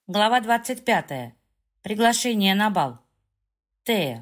Глава 25. Приглашение на бал. Тея.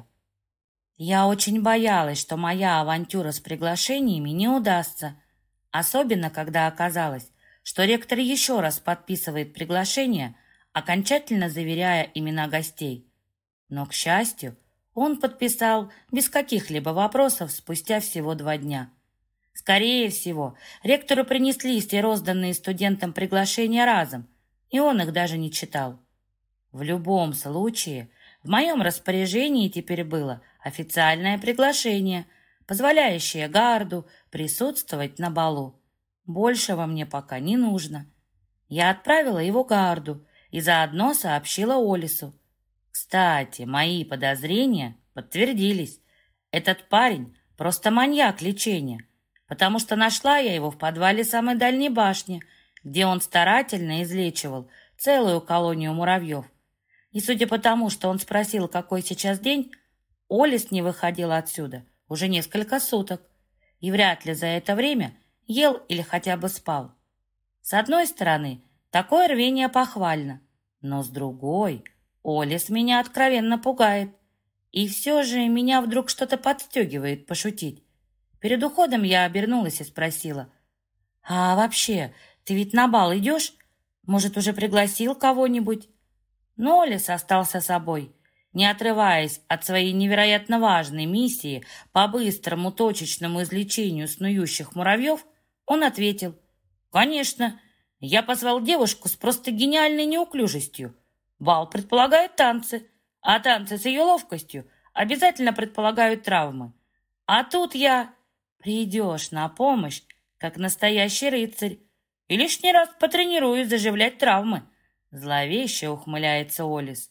Я очень боялась, что моя авантюра с приглашениями не удастся, особенно когда оказалось, что ректор еще раз подписывает приглашение, окончательно заверяя имена гостей. Но, к счастью, он подписал без каких-либо вопросов спустя всего 2 дня. Скорее всего, ректору принесли все розданные студентам приглашения разом, и он их даже не читал. В любом случае, в моем распоряжении теперь было официальное приглашение, позволяющее Гарду присутствовать на балу. Большего мне пока не нужно. Я отправила его Гарду и заодно сообщила Олису. Кстати, мои подозрения подтвердились. Этот парень просто маньяк лечения, потому что нашла я его в подвале самой дальней башни, где он старательно излечивал целую колонию муравьев. И судя по тому, что он спросил, какой сейчас день, Олис не выходил отсюда уже несколько суток и вряд ли за это время ел или хотя бы спал. С одной стороны, такое рвение похвально, но с другой, Олис меня откровенно пугает. И все же меня вдруг что-то подстегивает пошутить. Перед уходом я обернулась и спросила: «А вообще, ты ведь на бал идешь? Может, уже пригласил кого-нибудь?» Но Олис остался собой. Не отрываясь от своей невероятно важной миссии по быстрому точечному излечению снующих муравьев, он ответил: «Конечно, я позвал девушку с просто гениальной неуклюжестью. Бал предполагает танцы, а танцы с ее ловкостью обязательно предполагают травмы. А тут я... Придешь на помощь, как настоящий рыцарь, и лишний раз потренируюсь заживлять травмы». Зловеще ухмыляется Олис.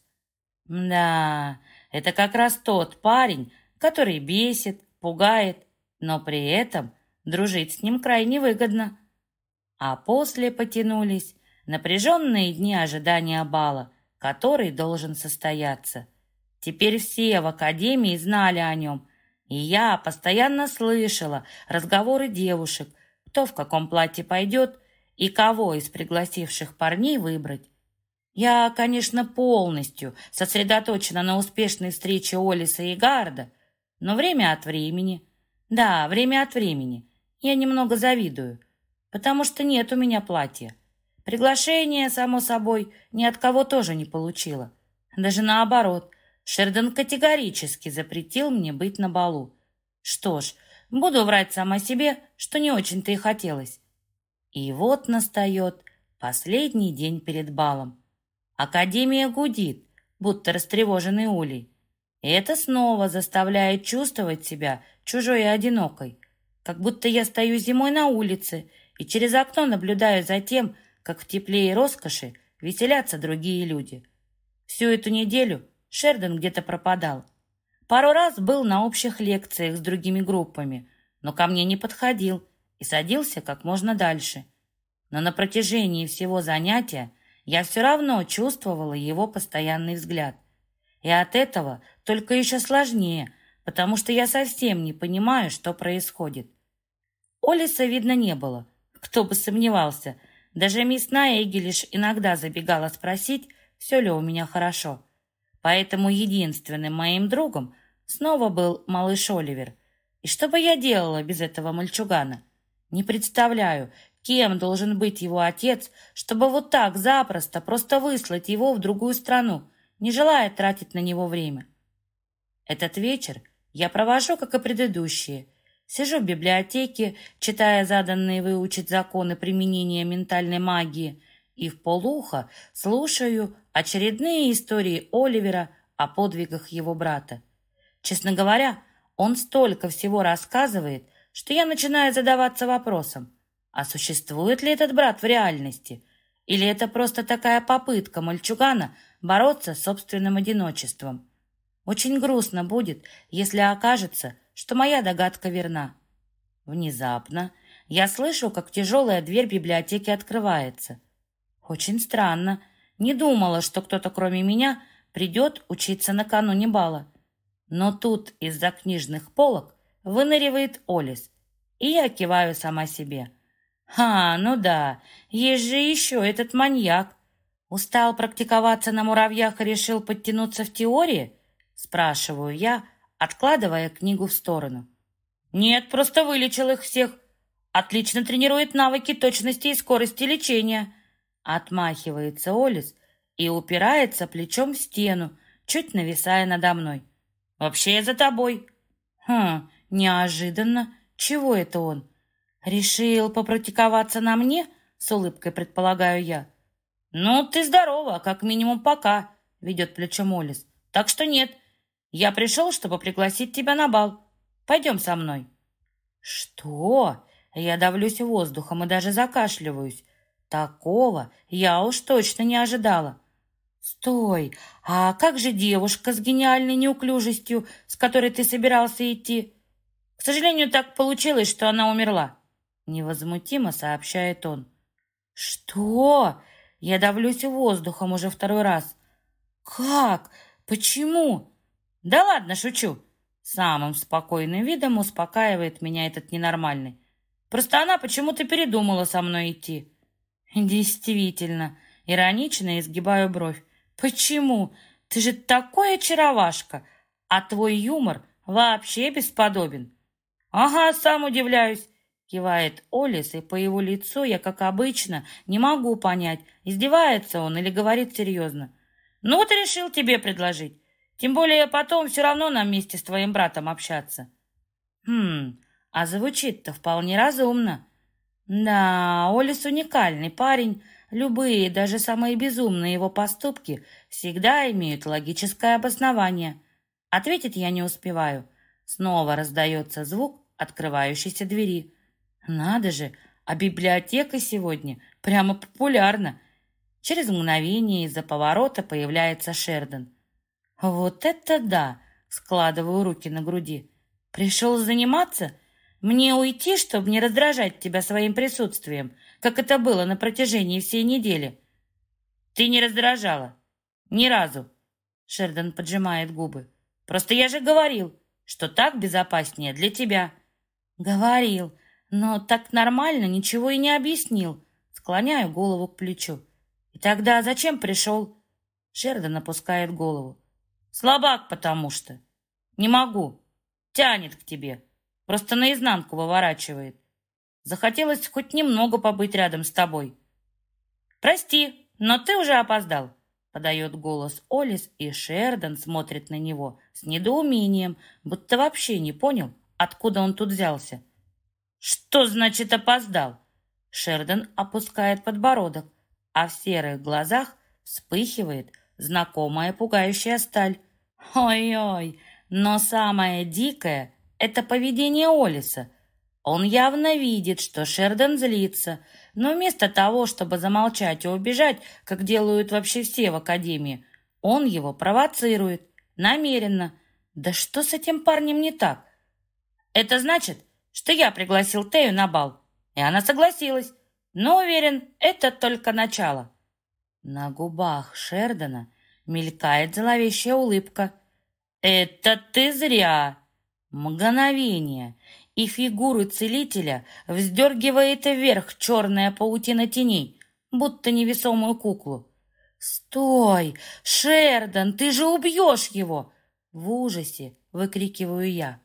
Да, это как раз тот парень, который бесит, пугает, но при этом дружить с ним крайне выгодно. А после потянулись напряженные дни ожидания бала, который должен состояться. Теперь все в академии знали о нем, и я постоянно слышала разговоры девушек, кто в каком платье пойдет и кого из пригласивших парней выбрать. Я, конечно, полностью сосредоточена на успешной встрече Олиса и Гарда, но время от времени, да, время от времени, я немного завидую, потому что нет у меня платья. Приглашение, само собой, ни от кого тоже не получила. Даже наоборот, Шердон категорически запретил мне быть на балу. Что ж, буду врать сама себе, что не очень-то и хотелось. И вот настает последний день перед балом. Академия гудит, будто растревоженный улей. И это снова заставляет чувствовать себя чужой и одинокой, как будто я стою зимой на улице и через окно наблюдаю за тем, как в тепле и роскоши веселятся другие люди. Всю эту неделю Шердон где-то пропадал. Пару раз был на общих лекциях с другими группами, но ко мне не подходил и садился как можно дальше. Но на протяжении всего занятия я все равно чувствовала его постоянный взгляд. И от этого только еще сложнее, потому что я совсем не понимаю, что происходит. Олиса видно не было, кто бы сомневался. Даже мисс Наэги лишь иногда забегала спросить, все ли у меня хорошо. Поэтому единственным моим другом снова был малыш Оливер. И что бы я делала без этого мальчугана? Не представляю, кем должен быть его отец, чтобы вот так запросто просто выслать его в другую страну, не желая тратить на него время. Этот вечер я провожу, как и предыдущие. Сижу в библиотеке, читая заданные выучить законы применения ментальной магии, и вполуха слушаю очередные истории Оливера о подвигах его брата. Честно говоря, он столько всего рассказывает, что я начинаю задаваться вопросом: а существует ли этот брат в реальности? Или это просто такая попытка мальчугана бороться с собственным одиночеством? Очень грустно будет, если окажется, что моя догадка верна. Внезапно я слышу, как тяжелая дверь библиотеки открывается. Очень странно. Не думала, что кто-то кроме меня придет учиться накануне бала. Но тут из-за книжных полок выныривает Олис, и я киваю сама себе. Ну да, есть же еще этот маньяк. Устал практиковаться на муравьях и решил подтянуться в теории? Спрашиваю я, откладывая книгу в сторону. Нет, просто вылечил их всех. Отлично тренирует навыки точности и скорости лечения. Отмахивается Олис и упирается плечом в стену, чуть нависая надо мной. Вообще я за тобой. Неожиданно. Чего это он? Решил попрактиковаться на мне? С улыбкой предполагаю я. Ну, ты здорова, как минимум пока, ведет плечом Олис. Так что нет, я пришел, чтобы пригласить тебя на бал. Пойдем со мной. Что? Я давлюсь воздухом и даже закашливаюсь. Такого я уж точно не ожидала. Стой, а как же девушка с гениальной неуклюжестью, с которой ты собирался идти? К сожалению, так получилось, что она умерла. Невозмутимо сообщает он. Что? Я давлюсь воздухом уже второй раз. Как? Почему? Да ладно, шучу. Самым спокойным видом успокаивает меня этот ненормальный. Просто она почему-то передумала со мной идти. Действительно, иронично изгибаю бровь. Почему? Ты же такой очаровашка, а твой юмор вообще бесподобен. Ага, сам удивляюсь, кивает Олис, и по его лицу я, как обычно, не могу понять, издевается он или говорит серьезно. Ну вот решил тебе предложить. Тем более потом все равно нам вместе с твоим братом общаться. А звучит-то вполне разумно. Да, Олис уникальный парень. Любые, даже самые безумные его поступки всегда имеют логическое обоснование. Ответить я не успеваю. Снова раздается звук открывающейся двери. Надо же, а библиотека сегодня прямо популярна. Через мгновение из-за поворота появляется Шердон. Вот это да! Складываю руки на груди. Пришел заниматься? Мне уйти, чтобы не раздражать тебя своим присутствием, как это было на протяжении всей недели? Ты не раздражала. Ни разу. Шердон поджимает губы. Просто я же говорил, что так безопаснее для тебя. Говорил, но так нормально ничего и не объяснил. Склоняю голову к плечу. И тогда зачем пришел? Шердон опускает голову. Слабак, потому что. Не могу. Тянет к тебе. Просто наизнанку выворачивает. Захотелось хоть немного побыть рядом с тобой. Прости, но ты уже опоздал. Подает голос Олис, и Шердон смотрит на него с недоумением, будто вообще не понял, откуда он тут взялся. Что значит опоздал? Шердон опускает подбородок, а в серых глазах вспыхивает знакомая пугающая сталь. Ой-ой, но самое дикое — это поведение Олиса. Он явно видит, что Шердон злится, но вместо того, чтобы замолчать и убежать, как делают вообще все в академии, он его провоцирует, намеренно. Да что с этим парнем не так? Это значит, что я пригласил Тею на бал, и она согласилась, но уверен, это только начало. На губах Шердона мелькает зловещая улыбка. «Это ты зря!» Мгновение, и фигуру целителя вздергивает вверх черная паутина теней, будто невесомую куклу. «Стой! Шердон, ты же убьешь его!» В ужасе выкрикиваю я.